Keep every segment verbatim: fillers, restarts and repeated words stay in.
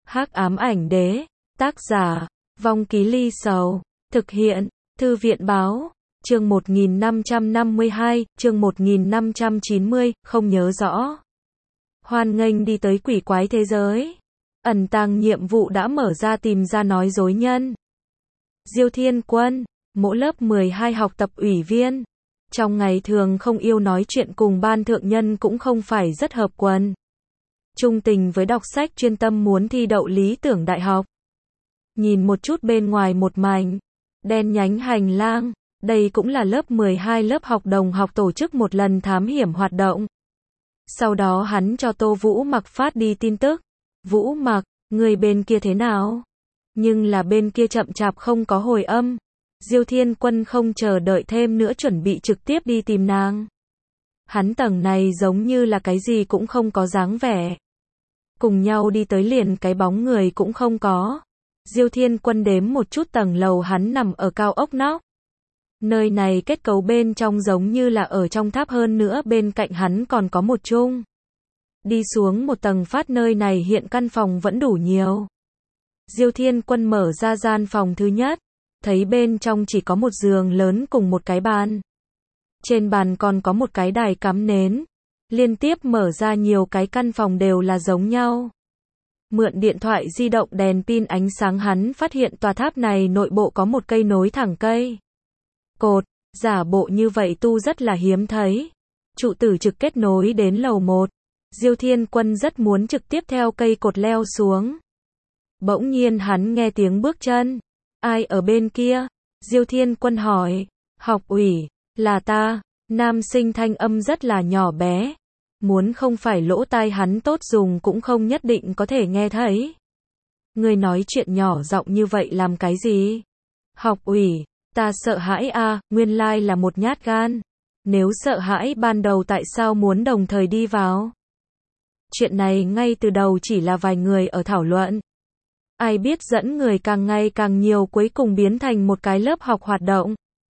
Hắc ám ảnh đế, tác giả, Vong Ký Ly Sầu, thực hiện, Thư viện báo, chương một nghìn năm trăm năm mươi hai, chương một nghìn năm trăm chín mươi, không nhớ rõ. Hoan nghênh đi tới quỷ quái thế giới. Ẩn tàng nhiệm vụ đã mở ra, tìm ra nói dối nhân. Diêu Thiên Quân, mỗi lớp mười hai học tập ủy viên. Trong ngày thường không yêu nói chuyện, cùng ban thượng nhân cũng không phải rất hợp quần. Trung tình với đọc sách, chuyên tâm muốn thi đậu lý tưởng đại học. Nhìn một chút bên ngoài một mảnh đen nhánh hành lang, đây cũng là lớp mười hai lớp học đồng học tổ chức một lần thám hiểm hoạt động. Sau đó hắn cho Tô Vũ Mặc phát đi tin tức. Vũ Mặc, người bên kia thế nào? Nhưng là bên kia chậm chạp không có hồi âm. Diêu Thiên Quân không chờ đợi thêm nữa, chuẩn bị trực tiếp đi tìm nàng. Hắn tầng này giống như là cái gì cũng không có dáng vẻ. Cùng nhau đi tới liền cái bóng người cũng không có. Diêu Thiên Quân đếm một chút tầng lầu, hắn nằm ở cao ốc nóc. Nơi này kết cấu bên trong giống như là ở trong tháp, hơn nữa bên cạnh hắn còn có một chung. Đi xuống một tầng phát, nơi này hiện căn phòng vẫn đủ nhiều. Diêu Thiên Quân mở ra gian phòng thứ nhất, thấy bên trong chỉ có một giường lớn cùng một cái bàn. Trên bàn còn có một cái đài cắm nến. Liên tiếp mở ra nhiều cái căn phòng đều là giống nhau. Mượn điện thoại di động đèn pin ánh sáng, hắn phát hiện tòa tháp này nội bộ có một cây nối thẳng cây cột, giả bộ như vậy tu rất là hiếm thấy. Trụ tử trực kết nối đến lầu một. Diêu Thiên Quân rất muốn trực tiếp theo cây cột leo xuống. Bỗng nhiên hắn nghe tiếng bước chân. Ai ở bên kia? Diêu Thiên Quân hỏi. Học ủy, là ta. Nam sinh thanh âm rất là nhỏ bé. Muốn không phải lỗ tai hắn tốt dùng cũng không nhất định có thể nghe thấy. Người nói chuyện nhỏ giọng như vậy làm cái gì? Học ủy, ta sợ hãi a, à, nguyên lai là một nhát gan. Nếu sợ hãi ban đầu tại sao muốn đồng thời đi vào? Chuyện này ngay từ đầu chỉ là vài người ở thảo luận. Ai biết dẫn người càng ngày càng nhiều, cuối cùng biến thành một cái lớp học hoạt động.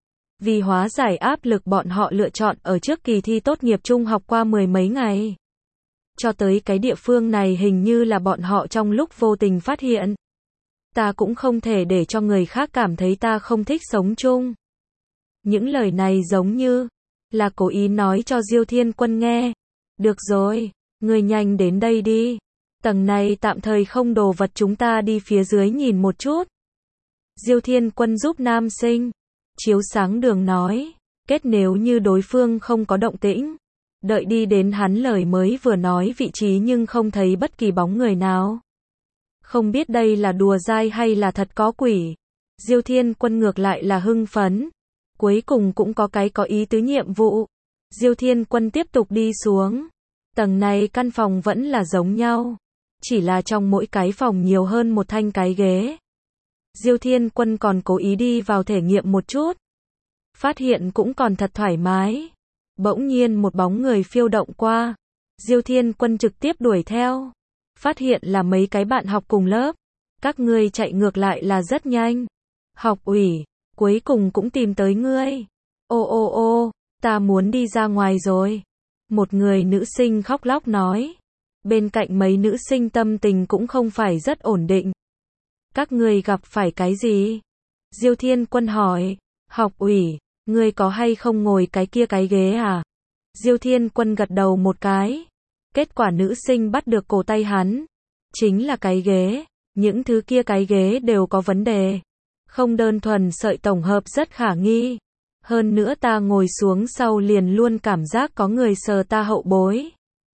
Vì hóa giải áp lực, bọn họ lựa chọn ở trước kỳ thi tốt nghiệp trung học qua mười mấy ngày. Cho tới cái địa phương này hình như là bọn họ trong lúc vô tình phát hiện. Ta cũng không thể để cho người khác cảm thấy ta không thích sống chung. Những lời này giống như là cố ý nói cho Diêu Thiên Quân nghe. Được rồi, người nhanh đến đây đi. Tầng này tạm thời không đồ vật, chúng ta đi phía dưới nhìn một chút. Diêu Thiên Quân giúp nam sinh chiếu sáng đường nói. Kết nếu như đối phương không có động tĩnh, đợi đi đến hắn lời mới vừa nói vị trí nhưng không thấy bất kỳ bóng người nào. Không biết đây là đùa dai hay là thật có quỷ. Diêu Thiên Quân ngược lại là hưng phấn. Cuối cùng cũng có cái có ý tứ nhiệm vụ. Diêu Thiên Quân tiếp tục đi xuống. Tầng này căn phòng vẫn là giống nhau. Chỉ là trong mỗi cái phòng nhiều hơn một thanh cái ghế. Diêu Thiên Quân còn cố ý đi vào thể nghiệm một chút. Phát hiện cũng còn thật thoải mái. Bỗng nhiên một bóng người phiêu động qua. Diêu Thiên Quân trực tiếp đuổi theo. Phát hiện là mấy cái bạn học cùng lớp. Các ngươi chạy ngược lại là rất nhanh. Học ủy, cuối cùng cũng tìm tới ngươi. Ô ô ô, ta muốn đi ra ngoài rồi. Một người nữ sinh khóc lóc nói. Bên cạnh mấy nữ sinh tâm tình cũng không phải rất ổn định. Các ngươi gặp phải cái gì? Diêu Thiên Quân hỏi. Học ủy, ngươi có hay không ngồi cái kia cái ghế à? Diêu Thiên Quân gật đầu một cái. Kết quả nữ sinh bắt được cổ tay hắn. Chính là cái ghế. Những thứ kia cái ghế đều có vấn đề. Không đơn thuần sợi tổng hợp rất khả nghi. Hơn nữa ta ngồi xuống sau liền luôn cảm giác có người sờ ta hậu bối.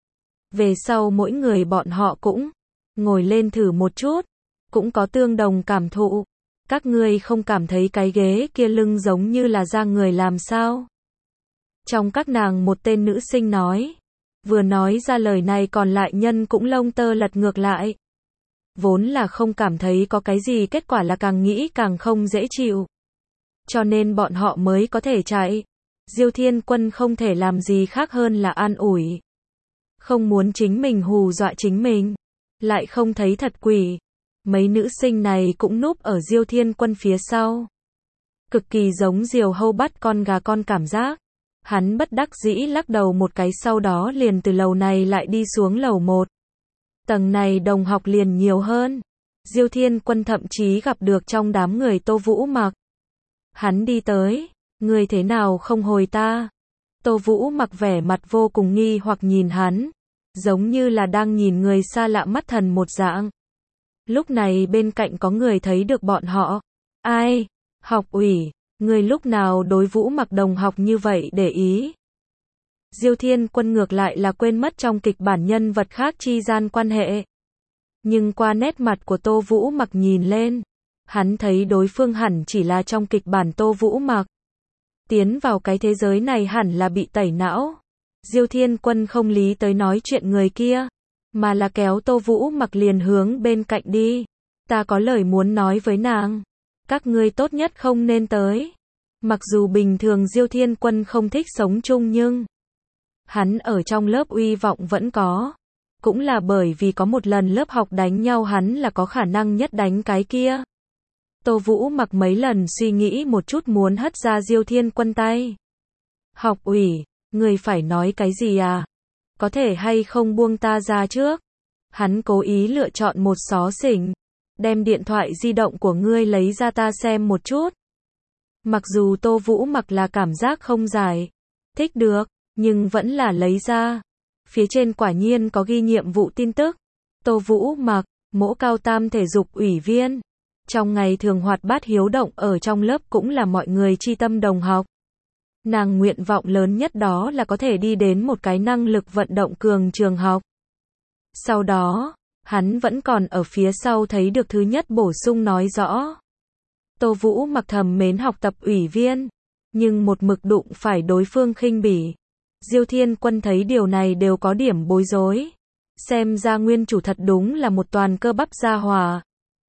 Về sau mỗi người bọn họ cũng ngồi lên thử một chút. Cũng có tương đồng cảm thụ. Các ngươi không cảm thấy cái ghế kia lưng giống như là da người làm sao? Trong các nàng một tên nữ sinh nói. Vừa nói ra lời này còn lại nhân cũng lông tơ lật ngược lại. Vốn là không cảm thấy có cái gì, kết quả là càng nghĩ càng không dễ chịu. Cho nên bọn họ mới có thể chạy. Diêu Thiên Quân không thể làm gì khác hơn là an ủi. Không muốn chính mình hù dọa chính mình. Lại không thấy thật quỷ. Mấy nữ sinh này cũng núp ở Diêu Thiên Quân phía sau. Cực kỳ giống diều hâu bắt con gà con cảm giác. Hắn bất đắc dĩ lắc đầu một cái, sau đó liền từ lầu này lại đi xuống lầu một. Tầng này đồng học liền nhiều hơn. Diêu Thiên Quân thậm chí gặp được trong đám người Tô Vũ Mặc. Hắn đi tới, ngươi thế nào không hồi ta? Tô Vũ Mặc vẻ mặt vô cùng nghi hoặc nhìn hắn, giống như là đang nhìn người xa lạ mắt thần một dạng. Lúc này bên cạnh có người thấy được bọn họ. Ai? Học ủy, người lúc nào đối Vũ Mặc đồng học như vậy để ý? Diêu Thiên Quân ngược lại là quên mất trong kịch bản nhân vật khác chi gian quan hệ. Nhưng qua nét mặt của Tô Vũ Mặc nhìn lên, hắn thấy đối phương hẳn chỉ là trong kịch bản Tô Vũ Mặc. Tiến vào cái thế giới này hẳn là bị tẩy não. Diêu Thiên Quân không lý tới nói chuyện người kia, mà là kéo Tô Vũ Mặc liền hướng bên cạnh đi. Ta có lời muốn nói với nàng. Các ngươi tốt nhất không nên tới. Mặc dù bình thường Diêu Thiên Quân không thích sống chung nhưng hắn ở trong lớp uy vọng vẫn có. Cũng là bởi vì có một lần lớp học đánh nhau hắn là có khả năng nhất đánh cái kia. Tô Vũ Mặc mấy lần suy nghĩ một chút muốn hất ra Diêu Thiên Quân tay. Học ủy, người phải nói cái gì à? Có thể hay không buông ta ra trước? Hắn cố ý lựa chọn một xó xỉnh. Đem điện thoại di động của ngươi lấy ra ta xem một chút. Mặc dù Tô Vũ Mặc là cảm giác không giải thích được, nhưng vẫn là lấy ra. Phía trên quả nhiên có ghi nhiệm vụ tin tức. Tô Vũ Mặc, mỗ cao tam thể dục ủy viên. Trong ngày thường hoạt bát hiếu động ở trong lớp cũng là mọi người chi tâm đồng học. Nàng nguyện vọng lớn nhất đó là có thể đi đến một cái năng lực vận động cường trường học. Sau đó, hắn vẫn còn ở phía sau thấy được thứ nhất bổ sung nói rõ. Tô Vũ Mặc thầm mến học tập ủy viên, nhưng một mực đụng phải đối phương khinh bỉ. Diêu Thiên Quân thấy điều này đều có điểm bối rối. Xem ra nguyên chủ thật đúng là một toàn cơ bắp gia hòa.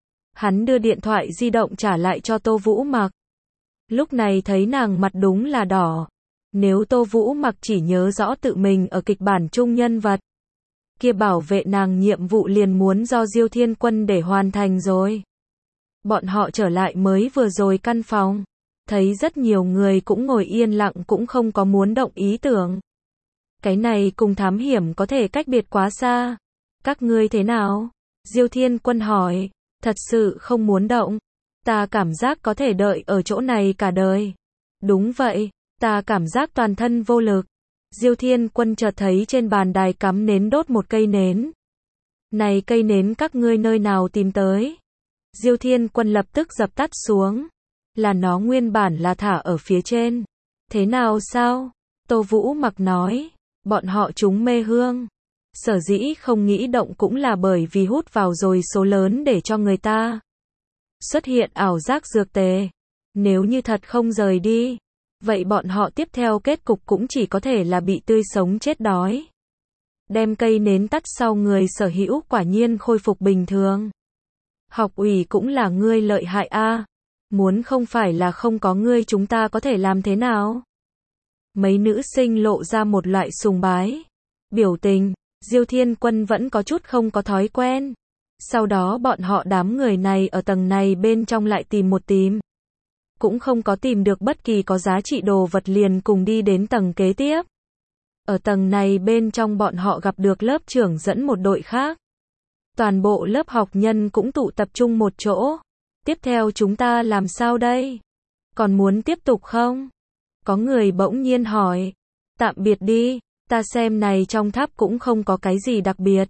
Hắn đưa điện thoại di động trả lại cho Tô Vũ Mặc. Lúc này thấy nàng mặt đúng là đỏ. Nếu Tô Vũ Mặc chỉ nhớ rõ tự mình ở kịch bản chung nhân vật, kia bảo vệ nàng nhiệm vụ liền muốn do Diêu Thiên Quân để hoàn thành rồi. Bọn họ trở lại mới vừa rồi căn phòng. Thấy rất nhiều người cũng ngồi yên lặng cũng không có muốn động ý tưởng. Cái này cùng thám hiểm có thể cách biệt quá xa. Các ngươi thế nào? Diêu Thiên Quân hỏi. Thật sự không muốn động. Ta cảm giác có thể đợi ở chỗ này cả đời. Đúng vậy, ta cảm giác toàn thân vô lực. Diêu Thiên Quân chợt thấy trên bàn đài cắm nến đốt một cây nến. Này cây nến các ngươi nơi nào tìm tới? Diêu Thiên Quân lập tức dập tắt xuống. Là nó nguyên bản là thả ở phía trên. Thế nào sao? Tô Vũ Mặc nói. Bọn họ trúng mê hương. Sở dĩ không nghĩ động cũng là bởi vì hút vào rồi số lớn để cho người ta xuất hiện ảo giác dược tề. Nếu như thật không rời đi, vậy bọn họ tiếp theo kết cục cũng chỉ có thể là bị tươi sống chết đói. Đem cây nến tắt sau người sở hữu quả nhiên khôi phục bình thường. Học ủy cũng là ngươi lợi hại a. Muốn không phải là không có ngươi chúng ta có thể làm thế nào? Mấy nữ sinh lộ ra một loại sùng bái biểu tình. Diêu Thiên Quân vẫn có chút không có thói quen. Sau đó bọn họ đám người này ở tầng này bên trong lại tìm một tìm. Cũng không có tìm được bất kỳ có giá trị đồ vật liền cùng đi đến tầng kế tiếp. Ở tầng này bên trong bọn họ gặp được lớp trưởng dẫn một đội khác. Toàn bộ lớp học nhân cũng tụ tập trung một chỗ. Tiếp theo chúng ta làm sao đây? Còn muốn tiếp tục không? Có người bỗng nhiên hỏi. Tạm biệt đi. Ta xem này trong tháp cũng không có cái gì đặc biệt.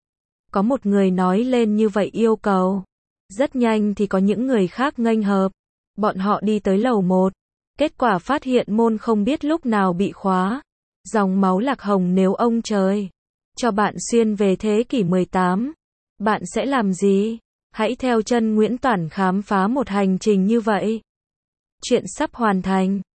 Có một người nói lên như vậy yêu cầu. Rất nhanh thì có những người khác nghênh hợp. Bọn họ đi tới lầu một. Kết quả phát hiện môn không biết lúc nào bị khóa. Dòng máu lạc hồng nếu ông trời cho bạn xuyên về thế kỷ mười tám. Bạn sẽ làm gì? Hãy theo chân Nguyễn Toản khám phá một hành trình như vậy. Chuyện sắp hoàn thành.